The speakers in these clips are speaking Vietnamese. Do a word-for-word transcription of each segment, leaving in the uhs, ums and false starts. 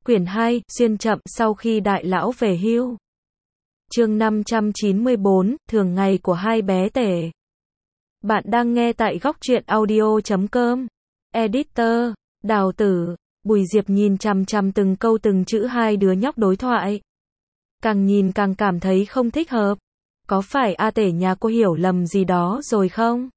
Quyển hai, xuyên chậm sau khi đại lão về hưu. Chương năm trăm chín mươi bốn, thường ngày của hai bé tể. Bạn đang nghe tại góc truyện audio chấm com. Editor, Đào Tử, Bùi Diệp nhìn chằm chằm từng câu từng chữ hai đứa nhóc đối thoại. Càng nhìn càng cảm thấy không thích hợp. Có phải A tể nhà cô hiểu lầm gì đó rồi không?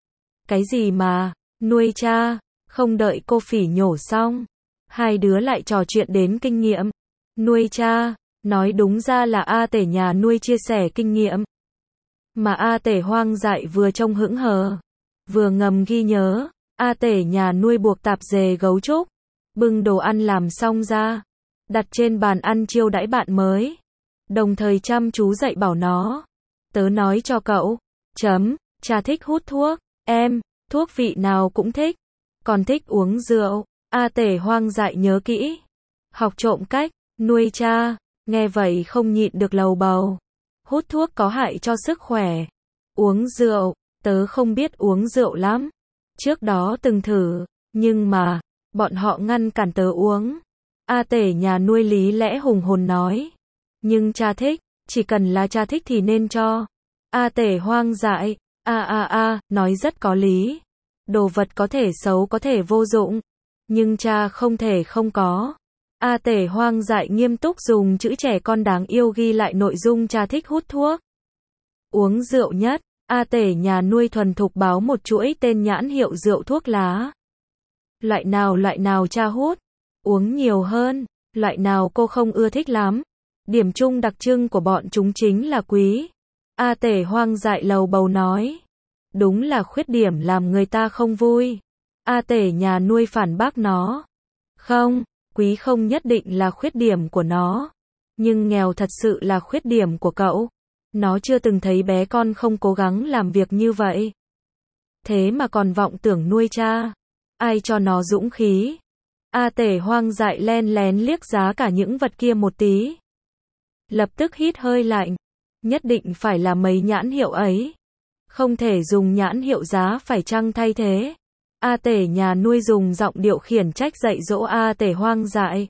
Cái gì mà, nuôi cha, không đợi cô phỉ nhổ xong. Hai đứa lại trò chuyện đến kinh nghiệm. Nuôi cha, nói đúng ra là A tể nhà nuôi chia sẻ kinh nghiệm. Mà A tể hoang dại vừa trông hững hờ, vừa ngầm ghi nhớ. A tể nhà nuôi buộc tạp dề gấu trúc, bưng đồ ăn làm xong ra, đặt trên bàn ăn chiêu đãi bạn mới. Đồng thời chăm chú dạy bảo nó. Tớ nói cho cậu, chấm, cha thích hút thuốc, em, thuốc vị nào cũng thích, còn thích uống rượu. A tể hoang dại nhớ kỹ. Học trộm cách, nuôi cha, nghe vậy không nhịn được lầu bầu. Hút thuốc có hại cho sức khỏe. Uống rượu, tớ không biết uống rượu lắm. Trước đó từng thử, nhưng mà, bọn họ ngăn cản tớ uống. A tể nhà nuôi lý lẽ hùng hồn nói. Nhưng cha thích, chỉ cần là cha thích thì nên cho. A tể hoang dại, a a a, nói rất có lý. Đồ vật có thể xấu có thể vô dụng, nhưng cha không thể không có. A tể hoang dại nghiêm túc dùng chữ trẻ con đáng yêu ghi lại nội dung cha thích hút thuốc. Uống rượu nhất, A tể nhà nuôi thuần thục báo một chuỗi tên nhãn hiệu rượu thuốc lá. Loại nào loại nào cha hút, uống nhiều hơn, loại nào cô không ưa thích lắm. Điểm chung đặc trưng của bọn chúng chính là quý. A tể hoang dại lầu bầu nói. Đúng là khuyết điểm làm người ta không vui. A tể nhà nuôi phản bác nó. Không, quý không nhất định là khuyết điểm của nó. Nhưng nghèo thật sự là khuyết điểm của cậu. Nó chưa từng thấy bé con không cố gắng làm việc như vậy. Thế mà còn vọng tưởng nuôi cha. Ai cho nó dũng khí? A tể hoang dại len lén liếc giá cả những vật kia một tí. Lập tức hít hơi lạnh. Nhất định phải là mấy nhãn hiệu ấy. Không thể dùng nhãn hiệu giá phải chăng thay thế. A tể nhà nuôi dùng giọng điệu khiển trách dạy dỗ A tể hoang dại.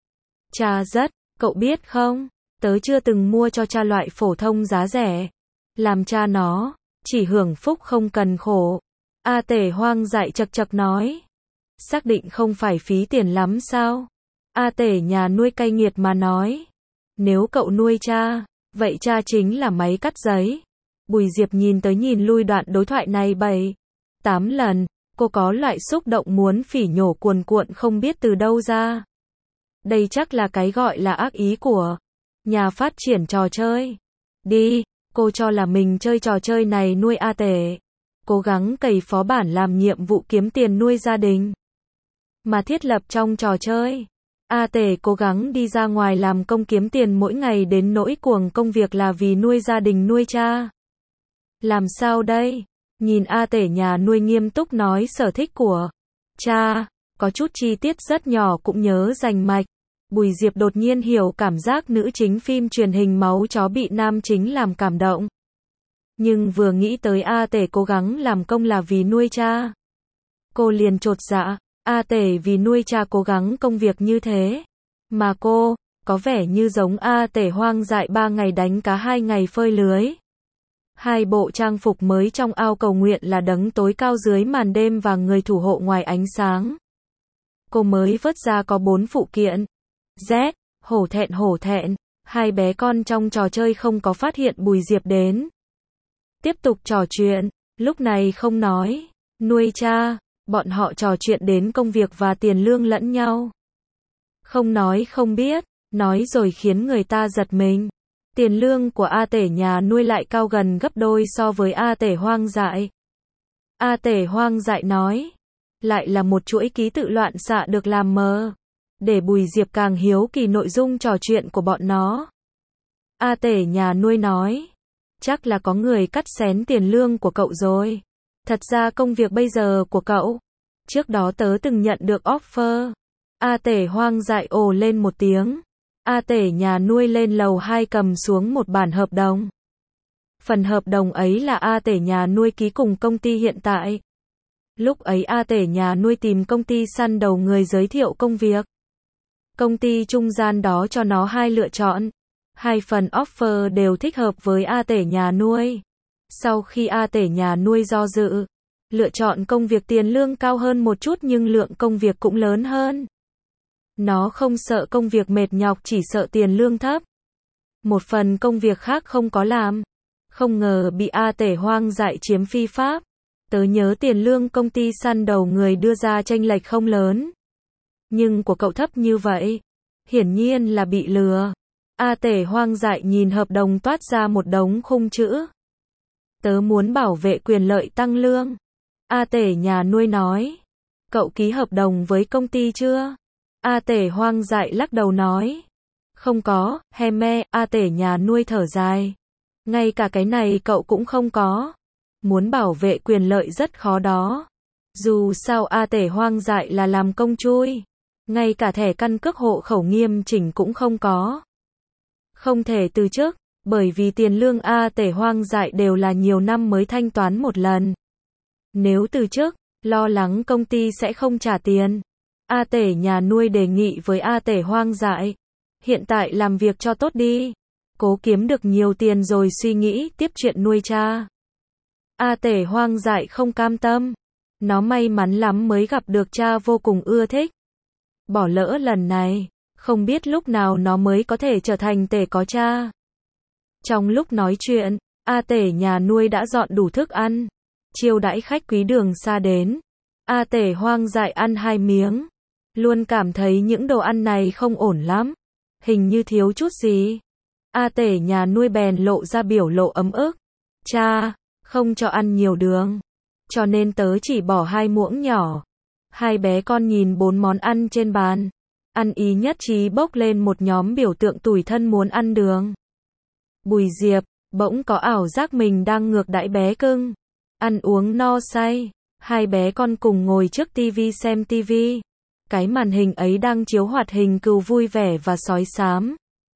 Cha rất, cậu biết không, tớ chưa từng mua cho cha loại phổ thông giá rẻ. Làm cha nó, chỉ hưởng phúc không cần khổ. A tể hoang dại chật chật nói. Xác định không phải phí tiền lắm sao? A tể nhà nuôi cay nghiệt mà nói. Nếu cậu nuôi cha, vậy cha chính là máy cắt giấy. Bùi Diệp nhìn tới nhìn lui đoạn đối thoại này bảy, tám lần. Cô có loại xúc động muốn phỉ nhổ cuồn cuộn không biết từ đâu ra. Đây chắc là cái gọi là ác ý của nhà phát triển trò chơi. Đi, cô cho là mình chơi trò chơi này nuôi A tể. Cố gắng cày phó bản làm nhiệm vụ kiếm tiền nuôi gia đình. Mà thiết lập trong trò chơi. A tể cố gắng đi ra ngoài làm công kiếm tiền mỗi ngày đến nỗi cuồng công việc là vì nuôi gia đình nuôi cha. Làm sao đây? Nhìn A tể nhà nuôi nghiêm túc nói sở thích của cha, có chút chi tiết rất nhỏ cũng nhớ rành mạch. Bùi Diệp đột nhiên hiểu cảm giác nữ chính phim truyền hình máu chó bị nam chính làm cảm động. Nhưng vừa nghĩ tới A tể cố gắng làm công là vì nuôi cha, cô liền chột dạ. A tể vì nuôi cha cố gắng công việc như thế. Mà cô, có vẻ như giống A tể hoang dại ba ngày đánh cá hai ngày phơi lưới. Hai bộ trang phục mới trong ao cầu nguyện là đấng tối cao dưới màn đêm và người thủ hộ ngoài ánh sáng. Cô mới vớt ra có bốn phụ kiện. Z, hổ thẹn hổ thẹn, hai bé con trong trò chơi không có phát hiện Bùi Diệp đến. Tiếp tục trò chuyện, lúc này không nói, nuôi cha, bọn họ trò chuyện đến công việc và tiền lương lẫn nhau. Không nói không biết, nói rồi khiến người ta giật mình. Tiền lương của A tể nhà nuôi lại cao gần gấp đôi so với A tể hoang dại. A tể hoang dại nói. Lại là một chuỗi ký tự loạn xạ được làm mờ. Để Bùi Diệp càng hiếu kỳ nội dung trò chuyện của bọn nó. A tể nhà nuôi nói. Chắc là có người cắt xén tiền lương của cậu rồi. Thật ra công việc bây giờ của cậu. Trước đó tớ từng nhận được offer. A tể hoang dại ồ lên một tiếng. A tể nhà nuôi lên lầu hai cầm xuống một bản hợp đồng. Phần hợp đồng ấy là A tể nhà nuôi ký cùng công ty hiện tại. Lúc ấy A tể nhà nuôi tìm công ty săn đầu người giới thiệu công việc. Công ty trung gian đó cho nó hai lựa chọn. Hai phần offer đều thích hợp với A Tể nhà nuôi. Sau khi A Tể nhà nuôi do dự, lựa chọn công việc tiền lương cao hơn một chút nhưng lượng công việc cũng lớn hơn. Nó không sợ công việc mệt nhọc, chỉ sợ tiền lương thấp. Một phần công việc khác không có làm. Không ngờ bị A Tể hoang dại chiếm phi pháp. Tớ nhớ tiền lương công ty săn đầu người đưa ra chênh lệch không lớn. Nhưng của cậu thấp như vậy. Hiển nhiên là bị lừa. A Tể hoang dại nhìn hợp đồng toát ra một đống khung chữ. Tớ muốn bảo vệ quyền lợi tăng lương. A Tể nhà nuôi nói. Cậu ký hợp đồng với công ty chưa? A Tể hoang dại lắc đầu nói. Không có, he me, A Tể nhà nuôi thở dài. Ngay cả cái này cậu cũng không có. Muốn bảo vệ quyền lợi rất khó đó. Dù sao A Tể hoang dại là làm công chui. Ngay cả thẻ căn cước hộ khẩu nghiêm chỉnh cũng không có. Không thể từ chức, bởi vì tiền lương A Tể hoang dại đều là nhiều năm mới thanh toán một lần. Nếu từ chức, lo lắng công ty sẽ không trả tiền. A Tể nhà nuôi đề nghị với A Tể hoang dại. Hiện tại làm việc cho tốt đi. Cố kiếm được nhiều tiền rồi suy nghĩ tiếp chuyện nuôi cha. A Tể hoang dại không cam tâm. Nó may mắn lắm mới gặp được cha vô cùng ưa thích. Bỏ lỡ lần này, không biết lúc nào nó mới có thể trở thành Tể có cha. Trong lúc nói chuyện, A Tể nhà nuôi đã dọn đủ thức ăn, chiêu đãi khách quý đường xa đến. A Tể hoang dại ăn hai miếng, luôn cảm thấy những đồ ăn này không ổn lắm, hình như thiếu chút gì. A Tể nhà nuôi bèn lộ ra biểu lộ ấm ức. Cha, không cho ăn nhiều đường, cho nên tớ chỉ bỏ hai muỗng nhỏ. Hai bé con nhìn bốn món ăn trên bàn, ăn ý nhất trí bốc lên một nhóm biểu tượng tủi thân muốn ăn đường. Bùi Diệp bỗng có ảo giác mình đang ngược đãi bé cưng. Ăn uống no say, hai bé con cùng ngồi trước tivi xem tivi. Cái màn hình ấy đang chiếu hoạt hình cừu vui vẻ và sói xám.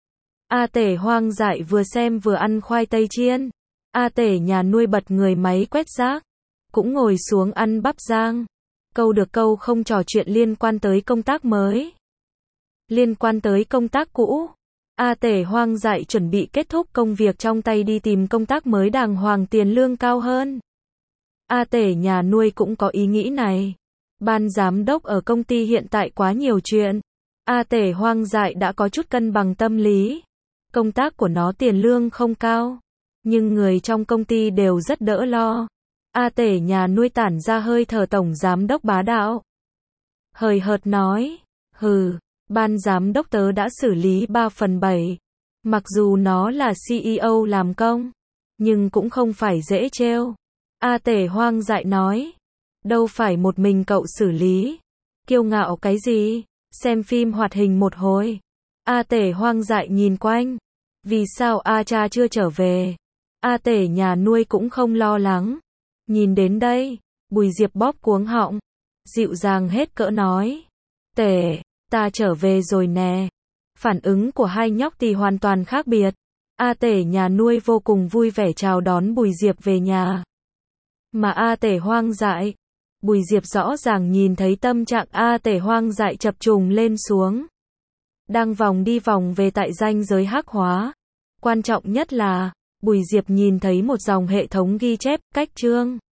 A Tể hoang dại vừa xem vừa ăn khoai tây chiên. A Tể nhà nuôi bật người máy quét rác, cũng ngồi xuống ăn bắp rang. Câu được câu không trò chuyện liên quan tới công tác mới. Liên quan tới công tác cũ. A Tể hoang dại chuẩn bị kết thúc công việc trong tay đi tìm công tác mới đàng hoàng tiền lương cao hơn. A Tể nhà nuôi cũng có ý nghĩ này. Ban giám đốc ở công ty hiện tại quá nhiều chuyện. A Tể hoang dại đã có chút cân bằng tâm lý. Công tác của nó tiền lương không cao, nhưng người trong công ty đều rất đỡ lo. A Tể nhà nuôi tản ra hơi thở tổng giám đốc bá đạo. Hời hợt nói, hừ, ban giám đốc tớ đã xử lý ba phần bảy. Mặc dù nó là xê e ô làm công, nhưng cũng không phải dễ trêu. A Tể hoang dại nói, đâu phải một mình cậu xử lý. Kiêu ngạo cái gì, xem phim hoạt hình một hồi. A Tể hoang dại nhìn quanh. Vì sao A cha chưa trở về? A Tể nhà nuôi cũng không lo lắng. Nhìn đến đây, Bùi Diệp bóp cuống họng, dịu dàng hết cỡ nói. Tể, ta trở về rồi nè. Phản ứng của hai nhóc thì hoàn toàn khác biệt. A Tể nhà nuôi vô cùng vui vẻ chào đón Bùi Diệp về nhà. Mà A Tể hoang dại, Bùi Diệp rõ ràng nhìn thấy tâm trạng A Tể hoang dại chập trùng lên xuống. Đang vòng đi vòng về tại ranh giới hắc hóa. Quan trọng nhất là, Bùi Diệp nhìn thấy một dòng hệ thống ghi chép, cách chương.